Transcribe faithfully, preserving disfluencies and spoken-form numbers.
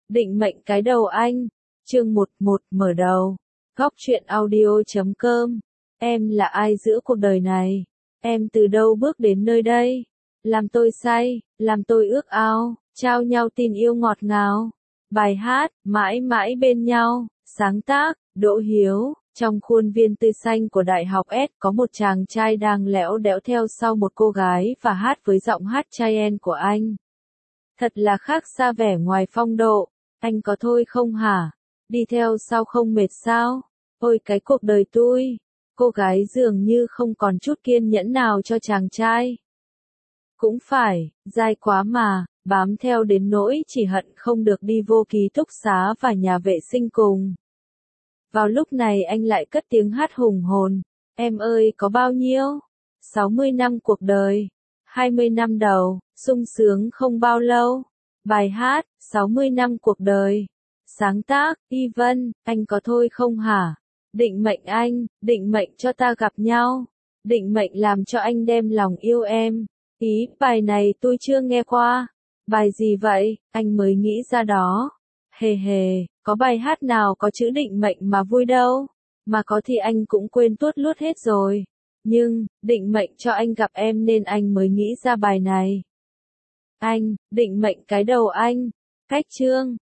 Định mệnh cái đầu anh. Chương một một mở đầu. Góc truyện audio chấm com. Em là ai giữa cuộc đời này? Em từ đâu bước đến nơi đây? Làm tôi say, làm tôi ước ao, trao nhau tình yêu ngọt ngào. Bài hát, mãi mãi bên nhau, sáng tác, Đỗ Hiếu. Trong khuôn viên tươi xanh của Đại học S có một chàng trai đang lẽo đẽo theo sau một cô gái và hát với giọng hát chai en của anh. Thật là khác xa vẻ ngoài phong độ. Anh có thôi không hả? Đi theo sau không mệt sao? Ôi cái cuộc đời tôi. Cô gái dường như không còn chút kiên nhẫn nào cho chàng trai. Cũng phải, dai quá mà, bám theo đến nỗi chỉ hận không được đi vô ký túc xá và nhà vệ sinh cùng. Vào lúc này anh lại cất tiếng hát hùng hồn. Em ơi có bao nhiêu? sáu mươi năm cuộc đời. hai mươi năm đầu, sung sướng không bao lâu. Bài hát, sáu mươi năm cuộc đời. Sáng tác, Y Vân, anh có thôi không hả? Định mệnh anh, định mệnh cho ta gặp nhau. Định mệnh làm cho anh đem lòng yêu em. Ý, bài này tôi chưa nghe qua. Bài gì vậy, anh mới nghĩ ra đó. Hề hề, có bài hát nào có chữ định mệnh mà vui đâu. Mà có thì anh cũng quên tuốt lút hết rồi. Nhưng, định mệnh cho anh gặp em nên anh mới nghĩ ra bài này. Anh, định mệnh cái đầu anh. Cách chương.